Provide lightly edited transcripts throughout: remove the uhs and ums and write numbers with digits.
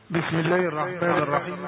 بسم الله الرحمن الرحيم.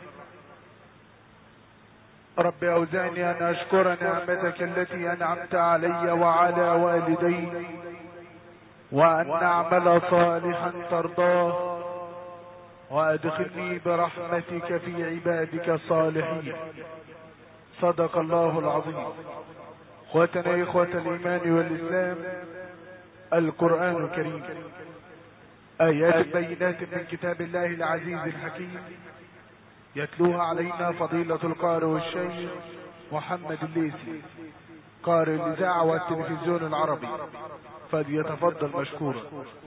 رب أوزعني أن أشكر نعمتك التي أنعمت علي وعلى والدي، وأن أعمل صالحا ترضاه، وأدخلني برحمتك في عبادك الصالحين. صدق الله العظيم. اخوتنا إخوة الإيمان والإسلام، القرآن الكريم آيات بينات من كتاب الله العزيز الحكيم، يتلوها علينا فضيلة القارئ والشيخ محمد الليثي، قارئ الإذاعة والتلفزيون العربي، فليتفضل مشكورا.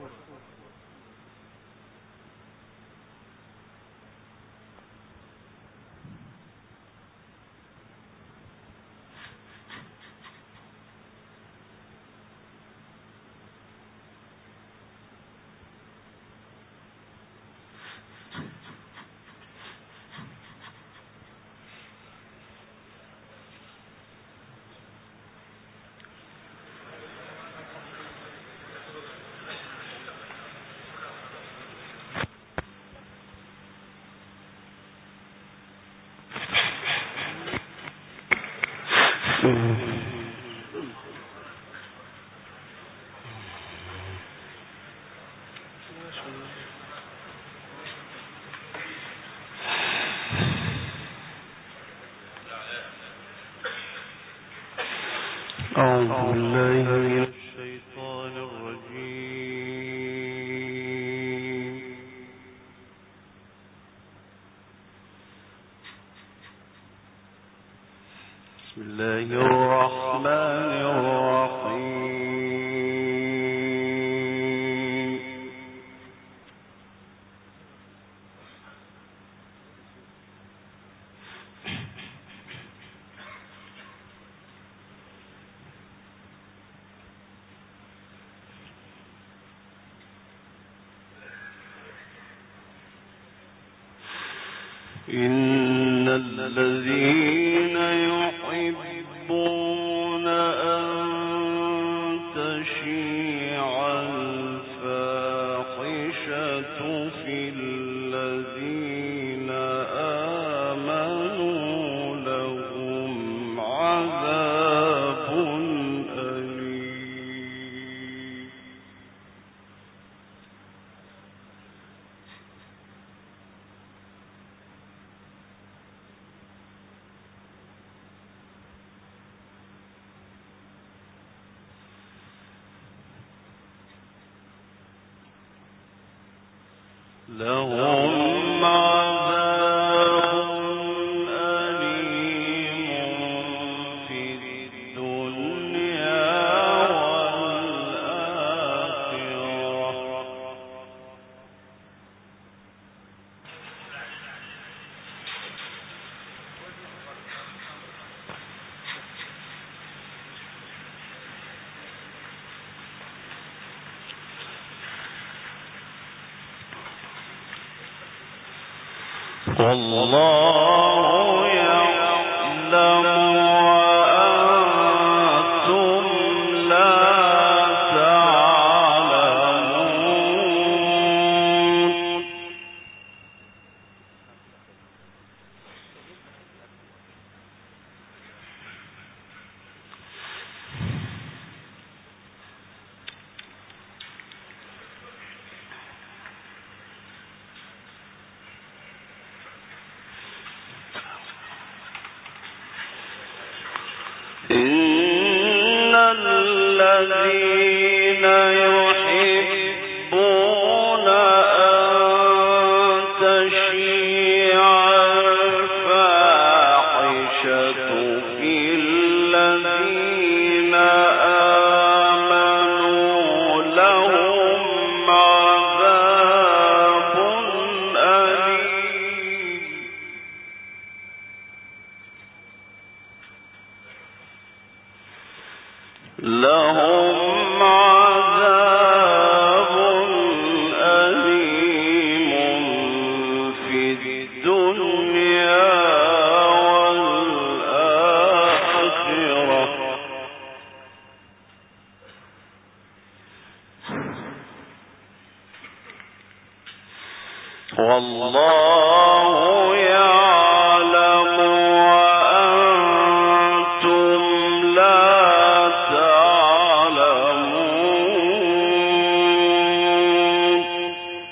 أعوذ بالله من الشيطان الرجيم. بسم الله الرحمن الرحيم. إن الذين يحبون أن تشيع الفاحشة في الذين آمنوا لهم عذاب أليم. لهم عذاب أليم في الدنيا والآخرة. والله يعلم وأنتم لا تعلمون. والله يعلم وأنتم لا تعلمون.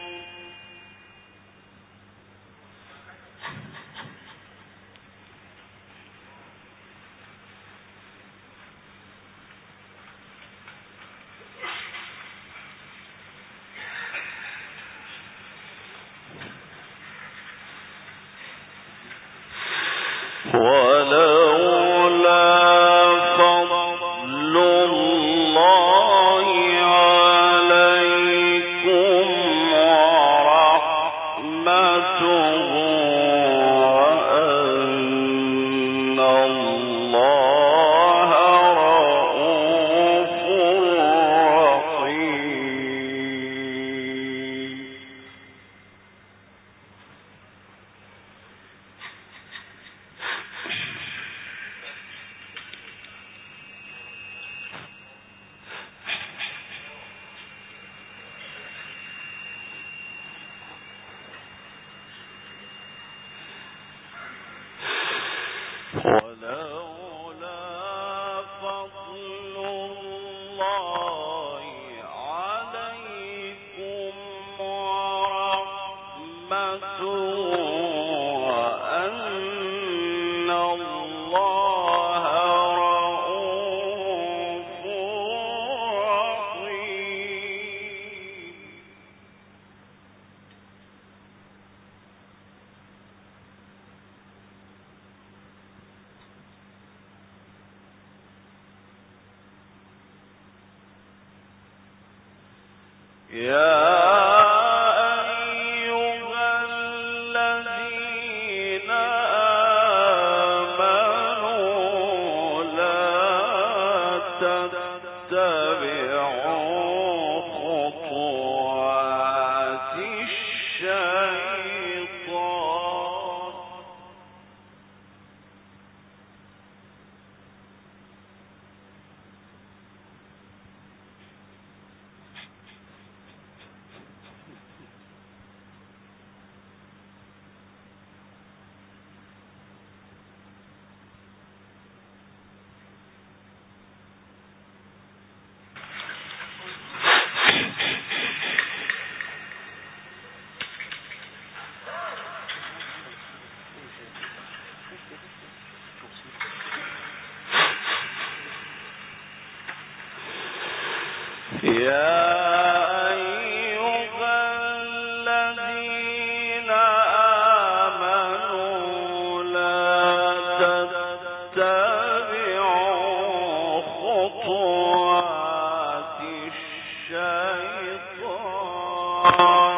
ولولا فضل الله عليكم ورحمته وأن الله رءوف رحيم. ولولا فضل الله عليكم ورحمته وأن الله رءوف رحيم. يا أيها الذين آمنوا لا تتبعوا خطوات الشيطان. يا أيها الذين آمنوا لا تتبعوا خطوات الشيطان.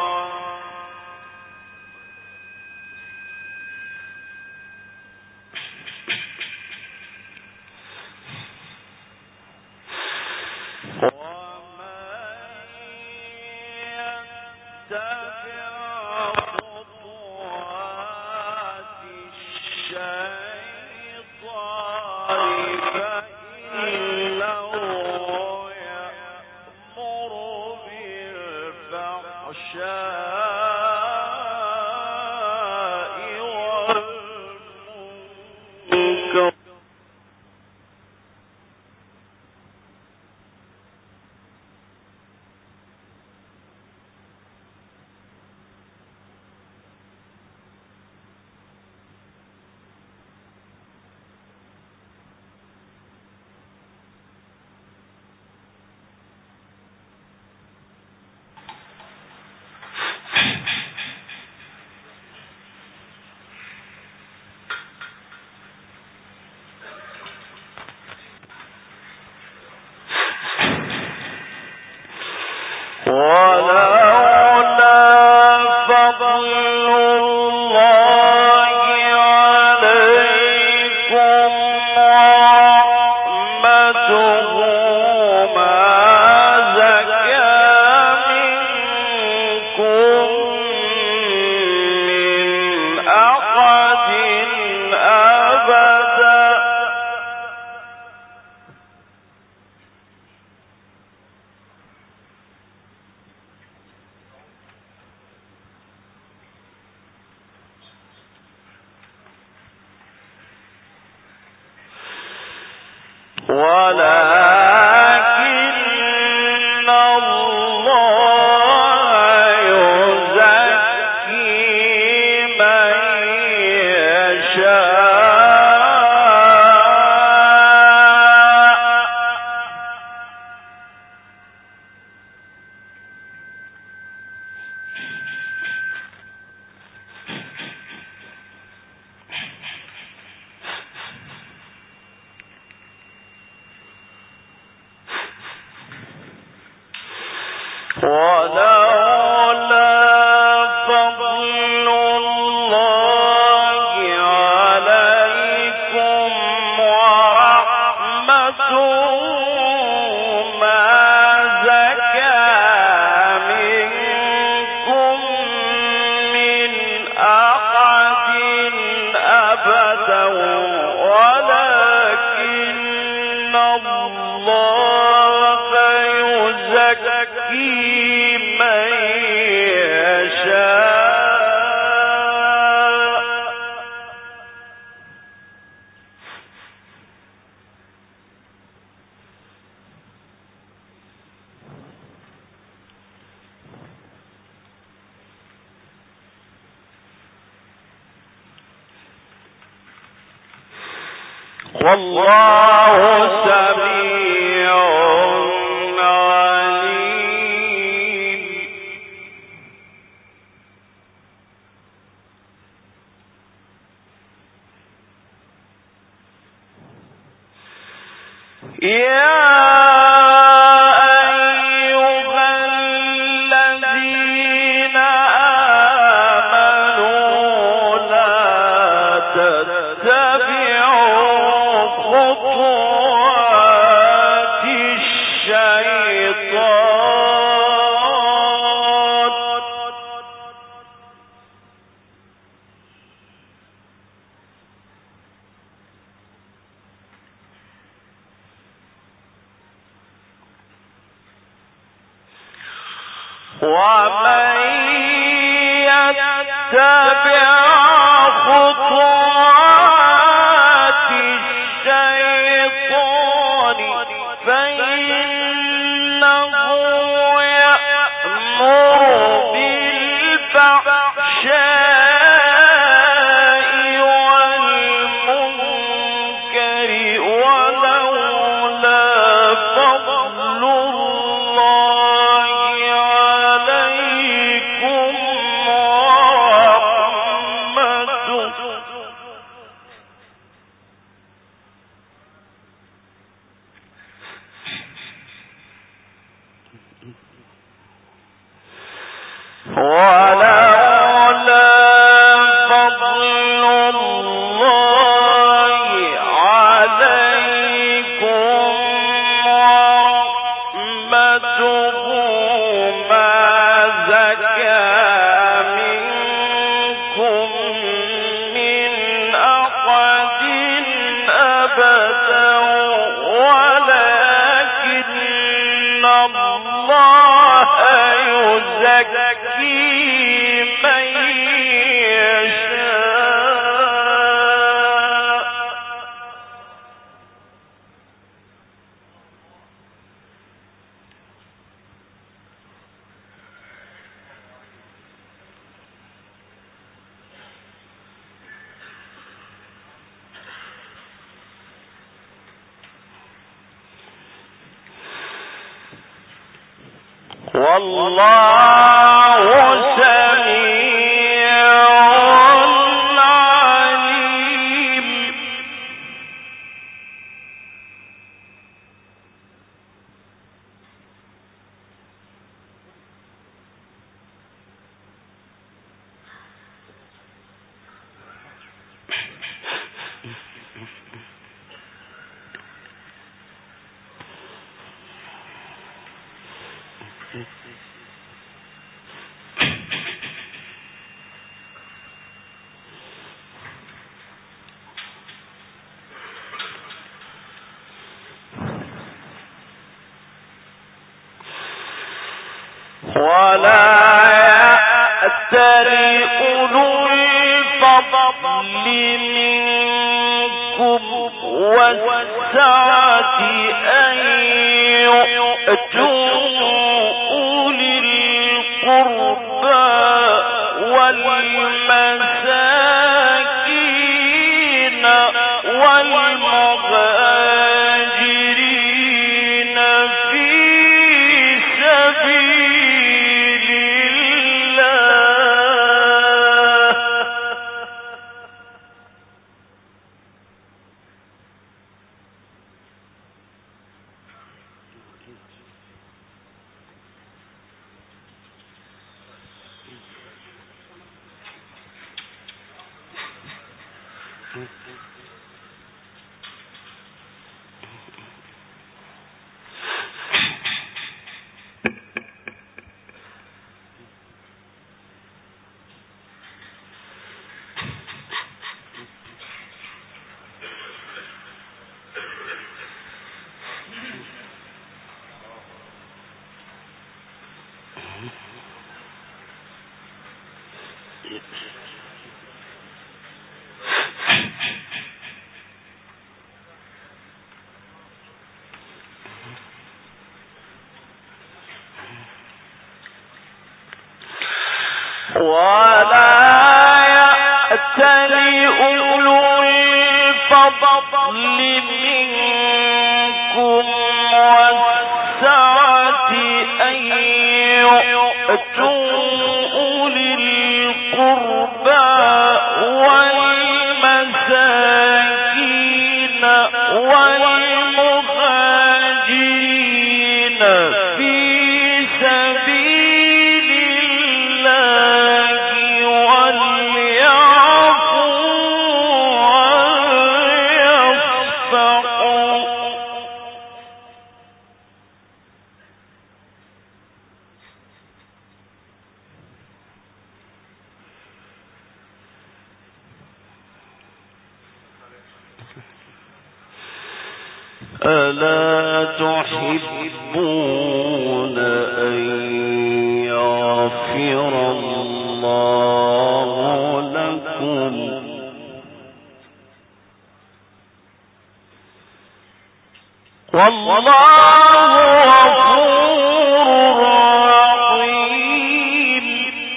والله سميع عليم. يا ومن يتبع خطوات الشيطان فإنه يأمر بالفحشاء والمنكر ولولا فضل الله عليكم ورحمته والله سميع عليم. ولا يأتل أولو الفضل منكم والسعة والمساكين والمهاجرين في سبيل الله ولا يأتل أولو الفضل منكم والسعة أن يؤتوا أولي القربى والمساكين والمهاجرين في سبيل الله وليعفوا وليصفحوا ألا تحبون أن يغفر الله لكم والله غفور رحيم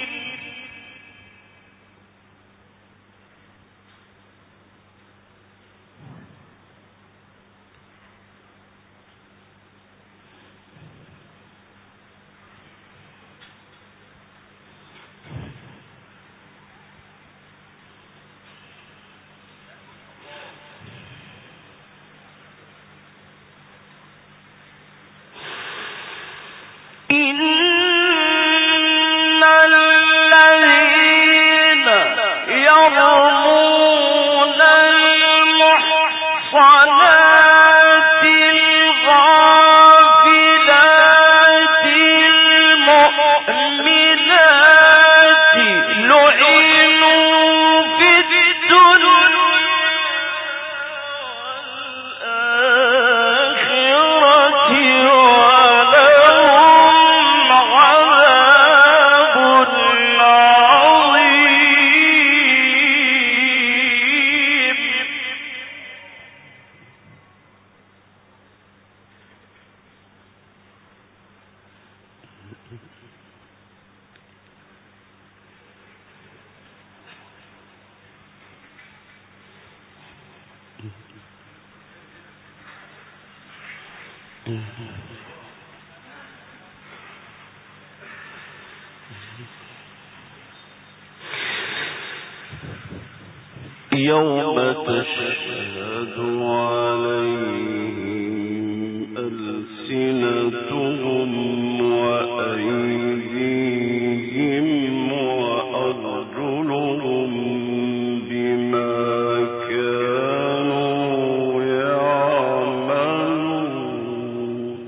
إن الذين يرمون المحصنات الغافلات المؤمنات لعنوا في الدنيا والآخرة ولهم عذاب عظيم يوم تشهد عليهم ألسنتهم وأيديهم وأرجلهم بما كانوا يعملون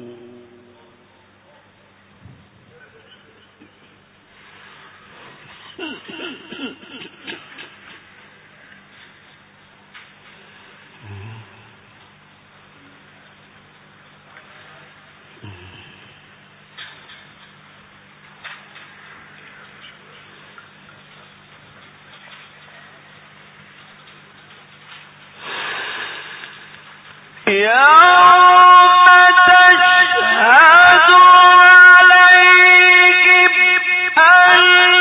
يوم تشهد عليهم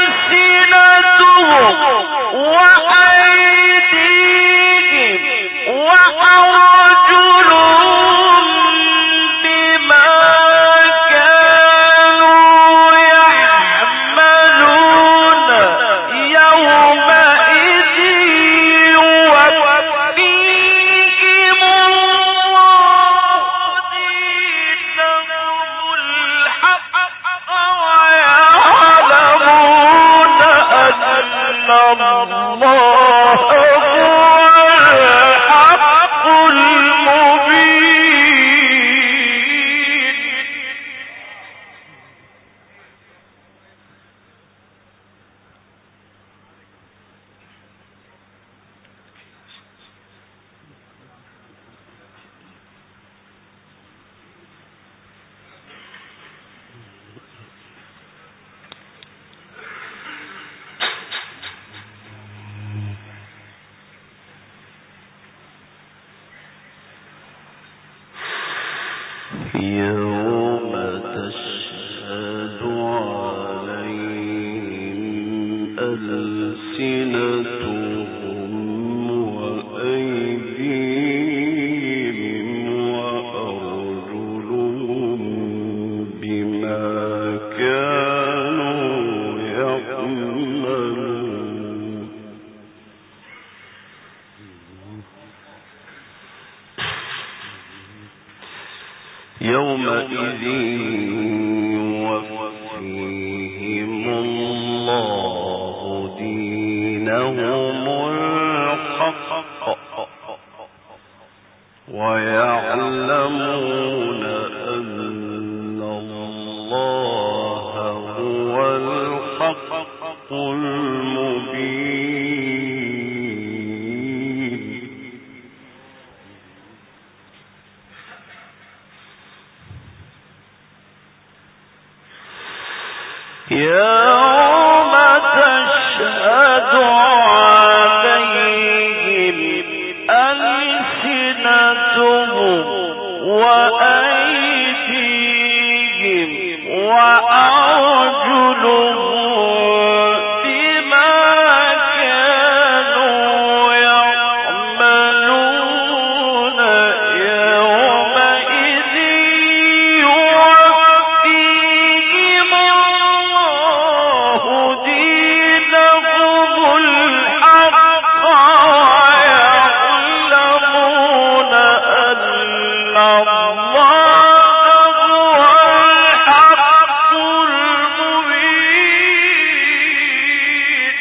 يومئذ يوفيهم الله دينهم الحق ويعلمون أن الله هو الحق المبين. يوم تشهد عليهم ألسنتهم وأيديهم وأرجلهم بما كانوا يعملون. يومئذ يوفيهم الله دينهم الحق ويعلمون أن الله هو الحق المبين.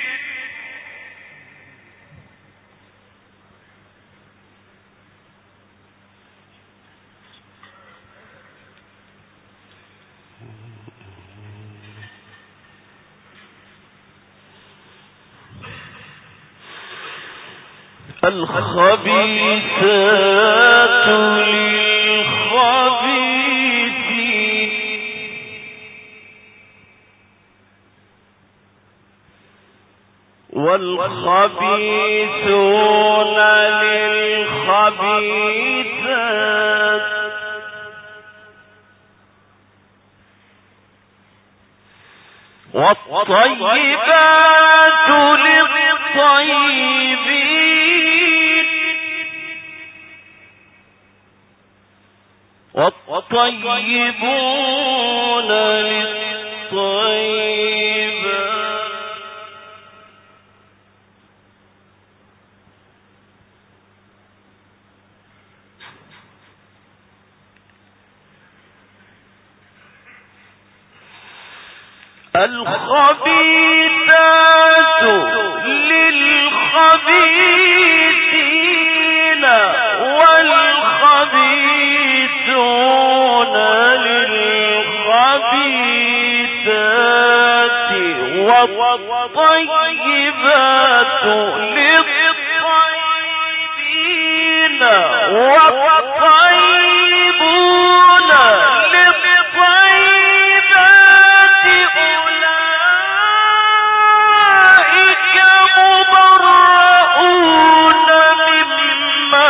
الخبيثات للخبيثين والخبيثون للخبيثات والطيبات للطيبين والطيبون للطيبات. الخبيثات للخبيثين والخبيثون للخبيثات والطيبات للطيبين والطيبون للطيبات. أولئك مبرؤون مما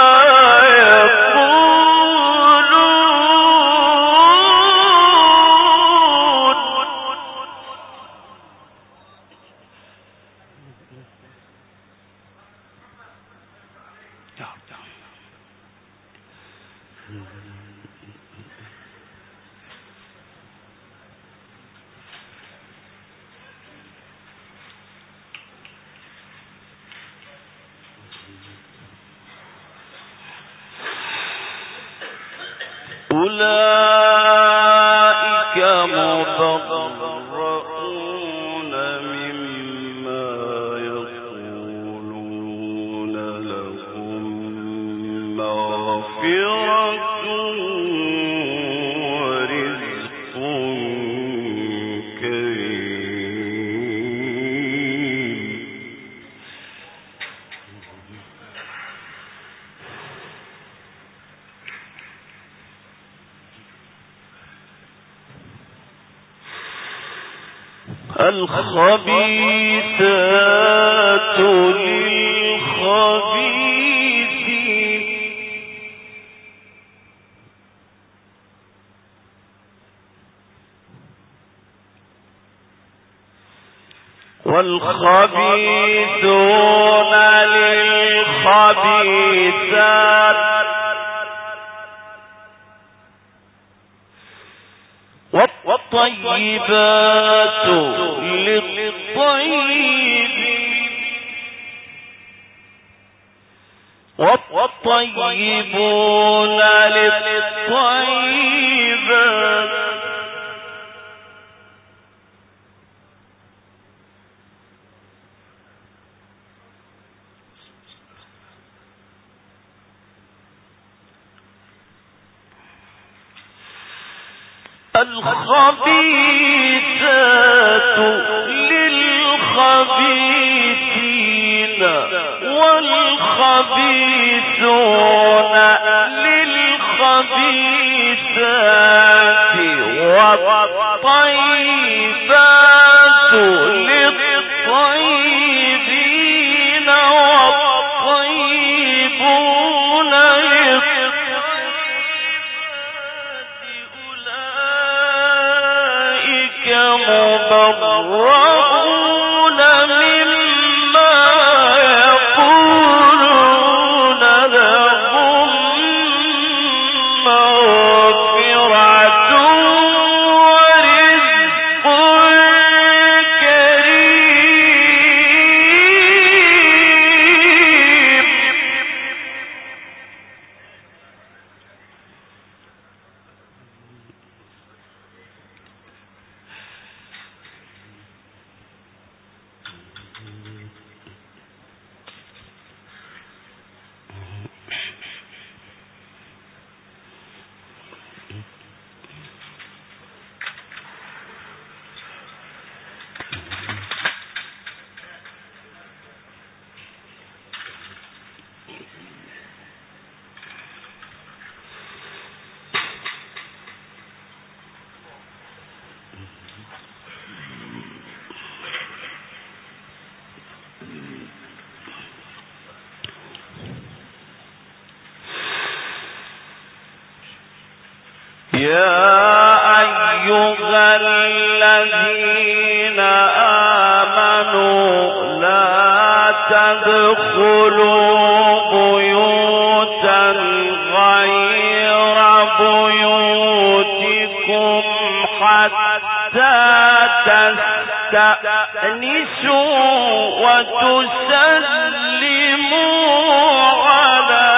يقولون. أولئك مبرؤون مما يقولون لهم مغفرة ورزق كريم. الخبيثات للخبيثين والخبيثون للخبيثات والطيبات للطيبين والطيبون للطيبات الخبيثات للخبيثين والخبيثون للخبيثات والطيبات للطيبين والطيبون مبرؤون مما يقولون لهم مغفرة ورزق كريم. يا أيها الذين آمنوا لا تدخلوا بيوتا غير بيوتكم حتى تستأنسوا وتسلموا على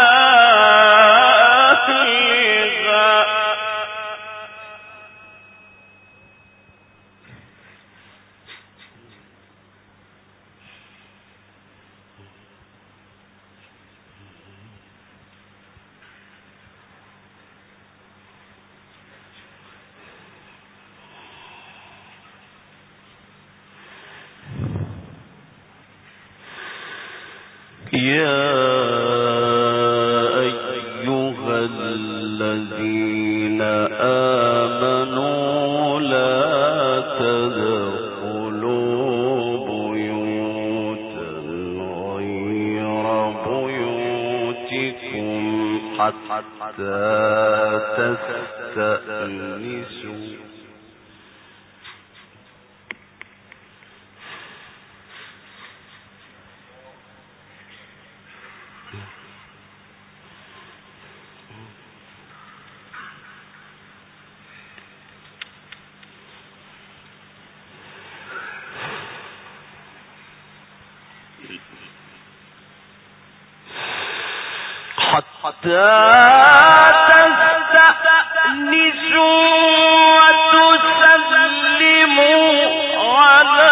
يا أيها الذين آمنوا لا تدخلوا بيوتا غير بيوتكم حتى تستأنسوا حتى تستأنسوا وتسلموا على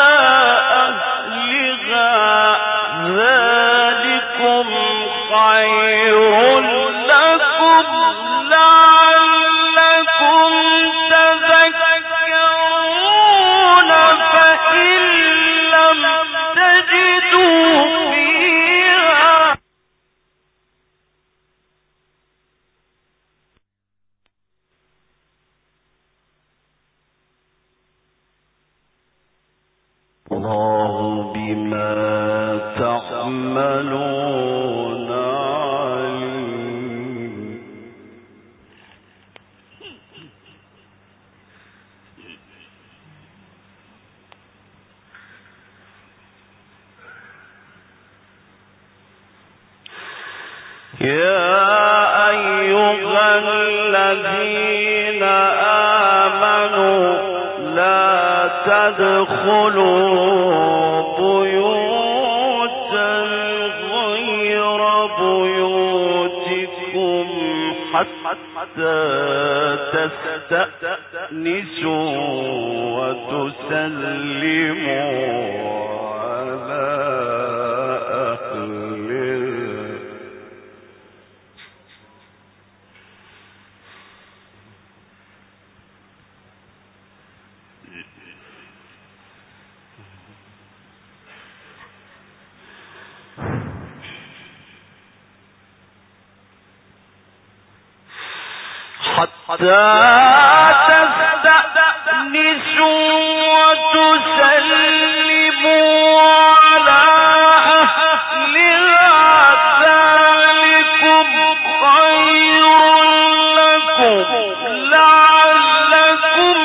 أهلها ذلكم خير لكم لعلكم تذكرون فإن لم تجدوا فيها الله بما تعملون عليم. يا أيها الذين آمنوا لا تدخلوا بيوتا غير بيوتكم حتى تستأنسوا وتسلموا على أهلها. حتى تستأنسوا وتسلموا على أهلها ذلكم خير لكم لعلكم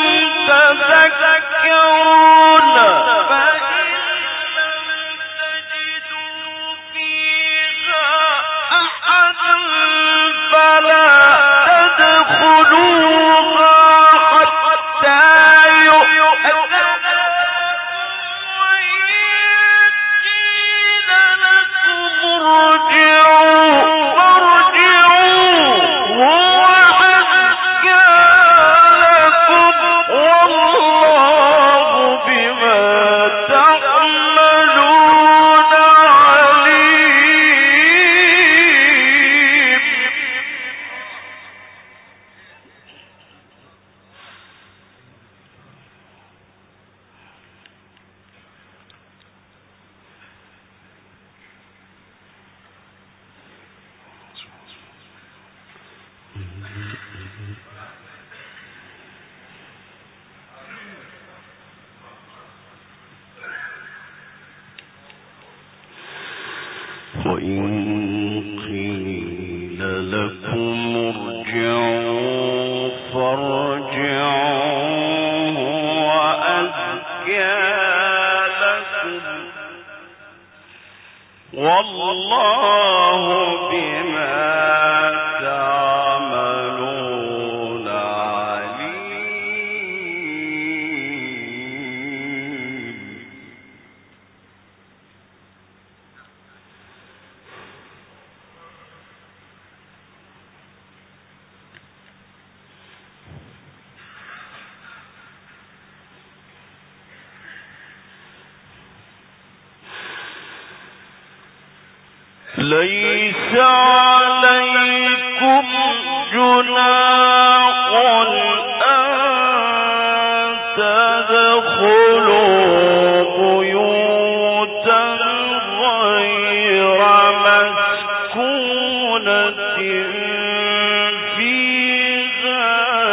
تذكرون فإن لم تجدوا فيها أحدا فلا تدخلوها حتى يؤذن وإن قيل لكم ارجعوا فارجعوا هو أزكى لكم والله بما تعملون عليم. وإن قيل لكم ارجعوا فارجعوا وأزكى لكم والله بما تعملون عليم. ليس عليكم جناح أن تدخلوا بيوتا غير مسكونة فيها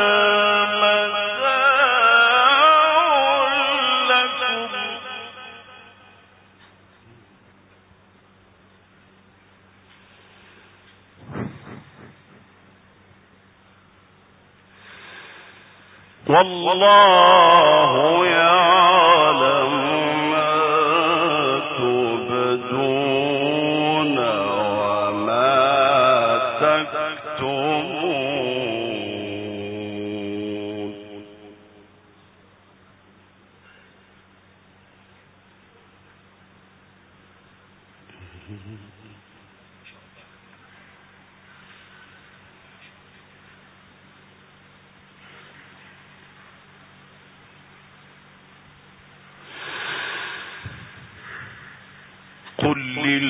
متاع لكم والله يعلم ما تبدون وما تكتمون. قل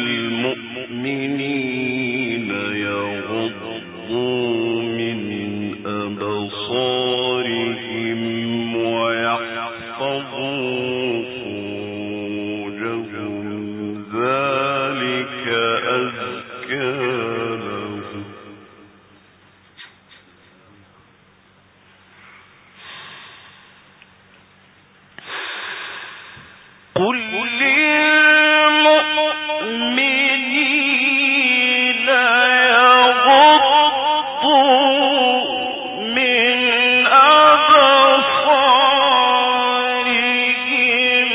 للمؤمنين يغضوا من أبصارهم ويحفظوا فروجهم ذلك أزكى لهم قل للمؤمنين يغضوا من أبصارهم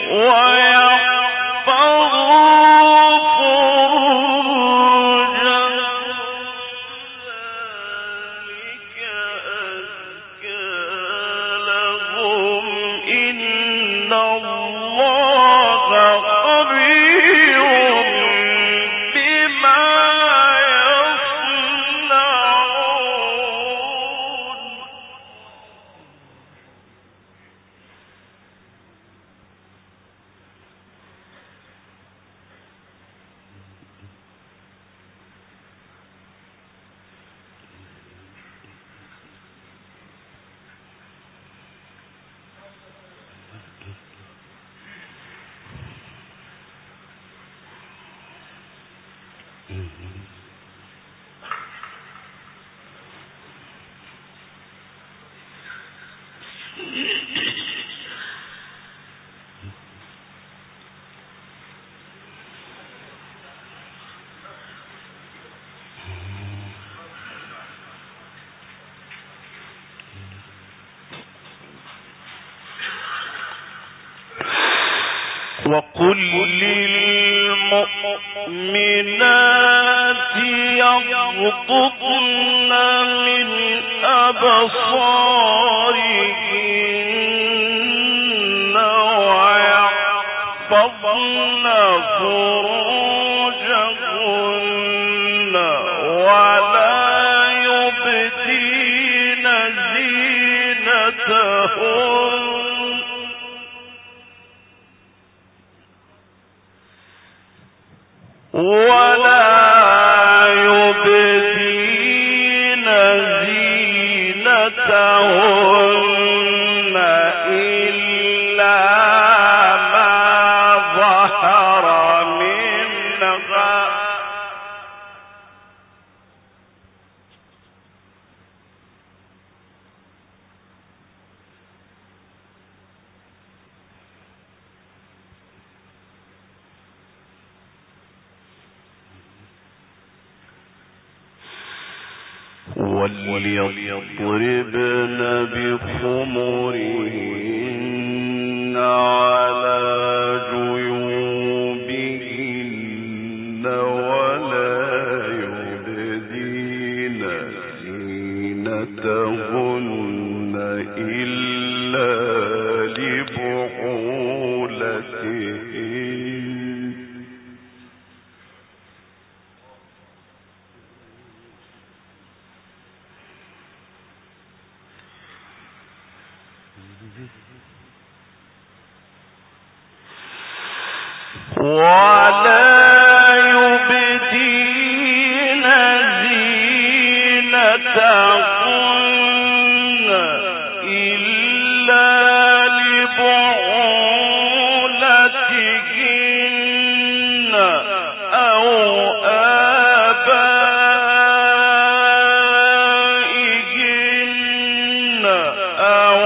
ويحفظوا فروجهم ذلك أزكى لهم إن الله خبير بما يصنعون وقل للمؤمنات يغضضن من أبصارهن ويحفظن فروجهن ولا يبدين زينتهن إلا ما ظهر منها وليضربن بخمرهن على جيوبهن ولا يبدين زينتهن إلا لبعولتهن ولا يبدين زينتهن إلا لبعولتهن أو آبائهن أو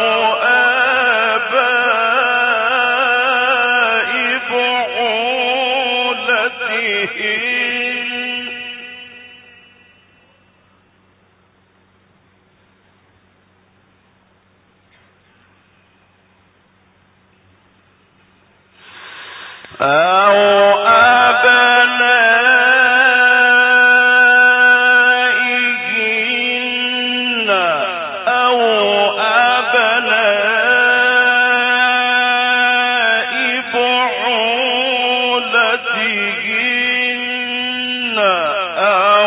أبنائهن أو أبناء بعولتهن أو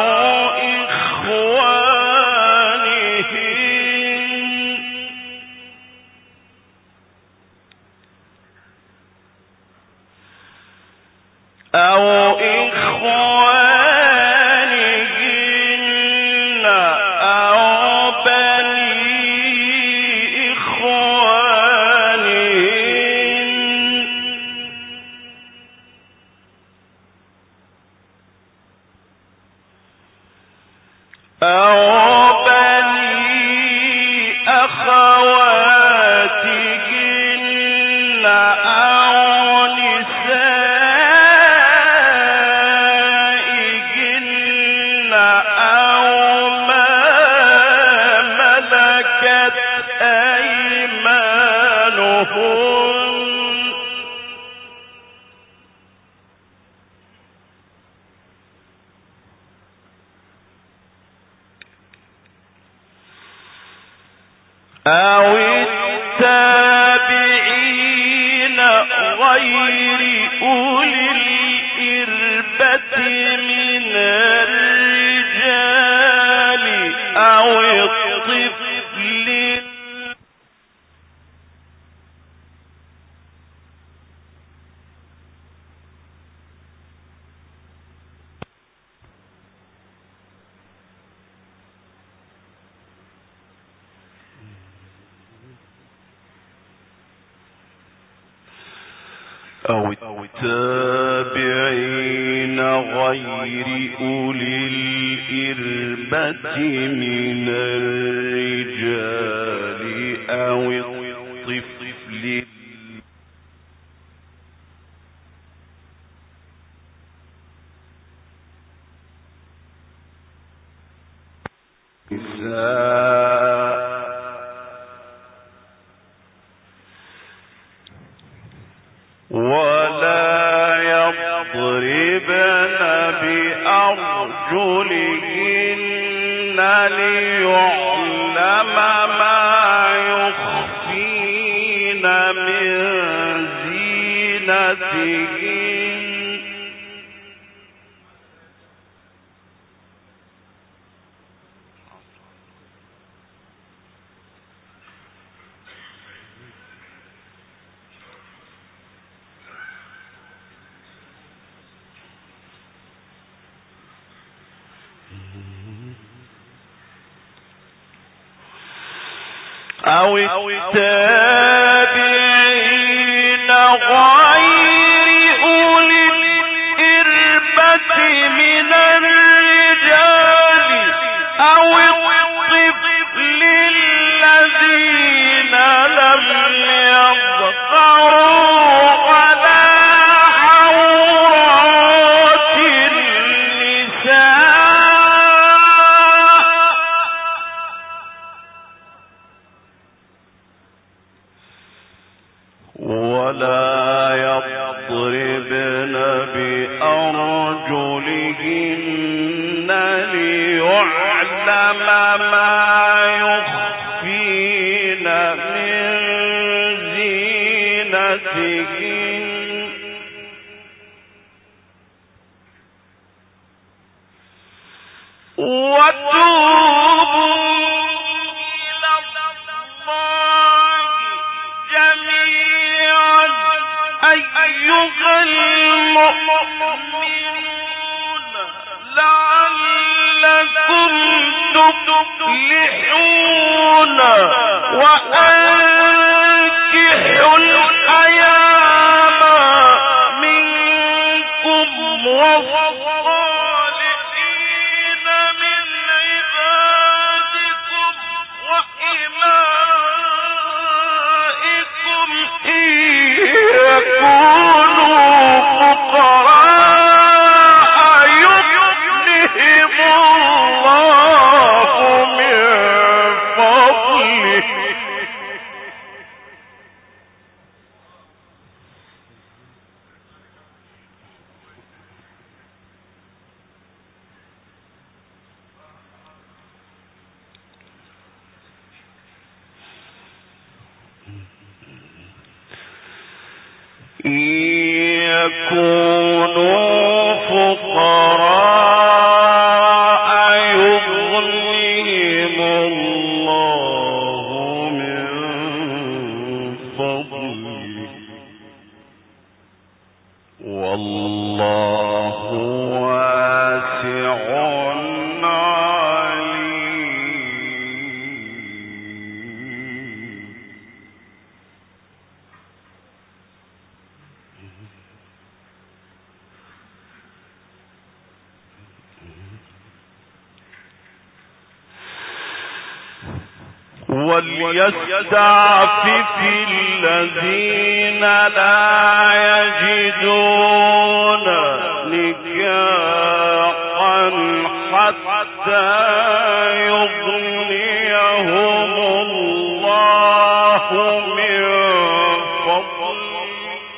إخوانهن أو إخوانهن أو بني إخوانهن أو بني أخواتهن أو نسائهن أو ما ملكت أيمانهن أو التابعين غير أولي الإربة من الرجال أو الطفل أو التابعين غير أولي الإربة من الرجال أو الطفل ولا يضربن بأرجلهن ليعلم ما يخفين من زينتهن أو التابعين غير أولي الإربة من الرجال أو الطفل الذين لم يظهروا على عورات النساء ولا يضربن بأرجلهن ليعلم ما يخفين من زينتهن وتوبوا إلى الله جميعا أيها المؤمنون لعلكم تفلحون وأنكحوا الأيام منكم والصالحين من عبادكم وإمائكم إن يكونوا فقراء يغنهم الله من فضله إن يكونوا فقراء يغنهم الله من فضله والله والله واسع عليم. وليستعفف الذين لا يجدون نكاحا حتى يغنيهم الله من فضله.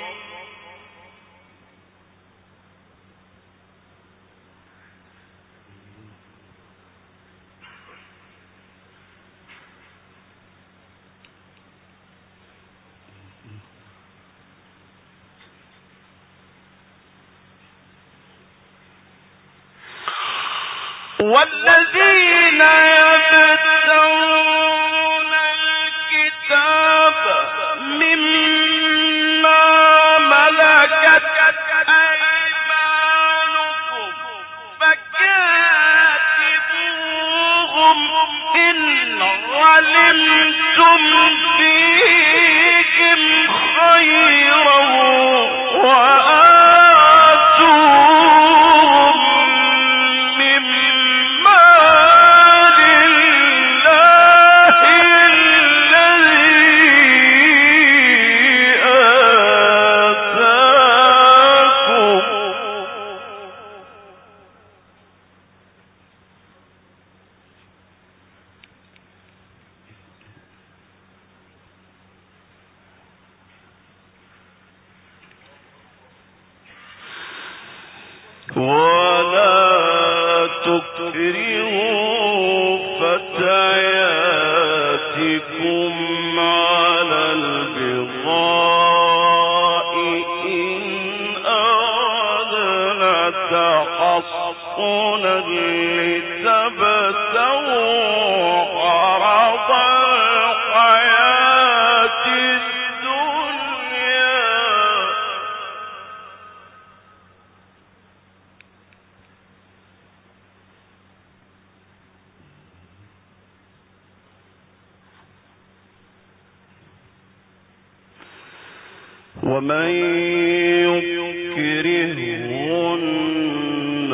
والذين يبتغون الكتاب مما ملكت أيمانكم فكاتبوهم إن علمتم فيهم خيرا ولا تكرهوا فتياتكم على البغاء إن أردنا تحصنا لتبتغوا عرض الحياة الدنيا. ومن يكرهن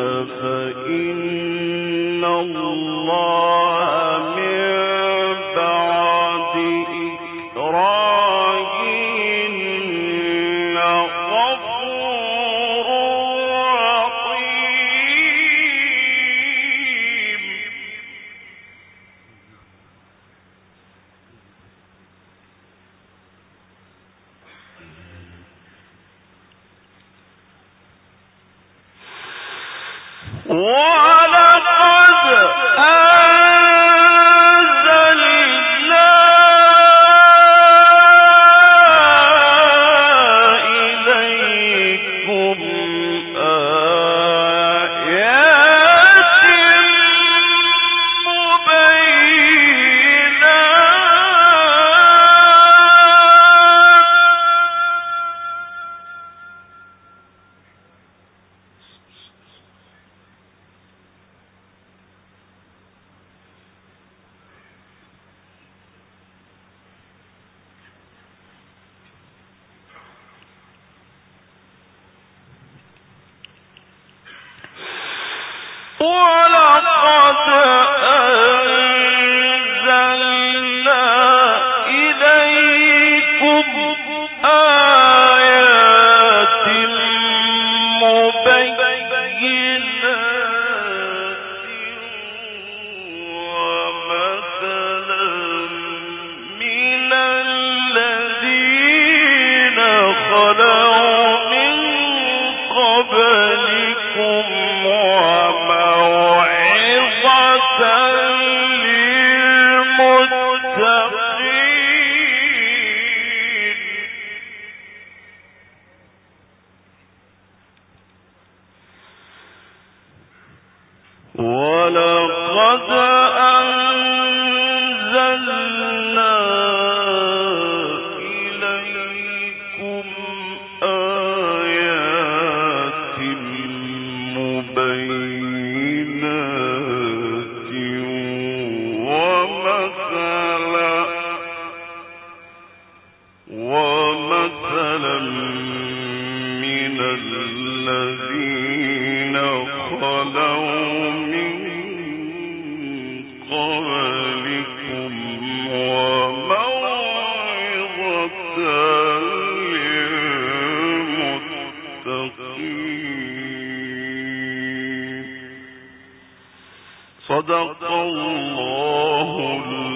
فإن الله من بعد إكراههن غفور رحيم. ولقد أنزلنا إليكم آيات ولقد أنزلنا إليكم آيات مبينات ومثلا من الذين خلوا من قبلكم وموعظة للمتقين. ولقد أنزلنا إليكم آيات ومثلا من الذين خلوا من قبلكم وموعظة للمتقين. صدق الله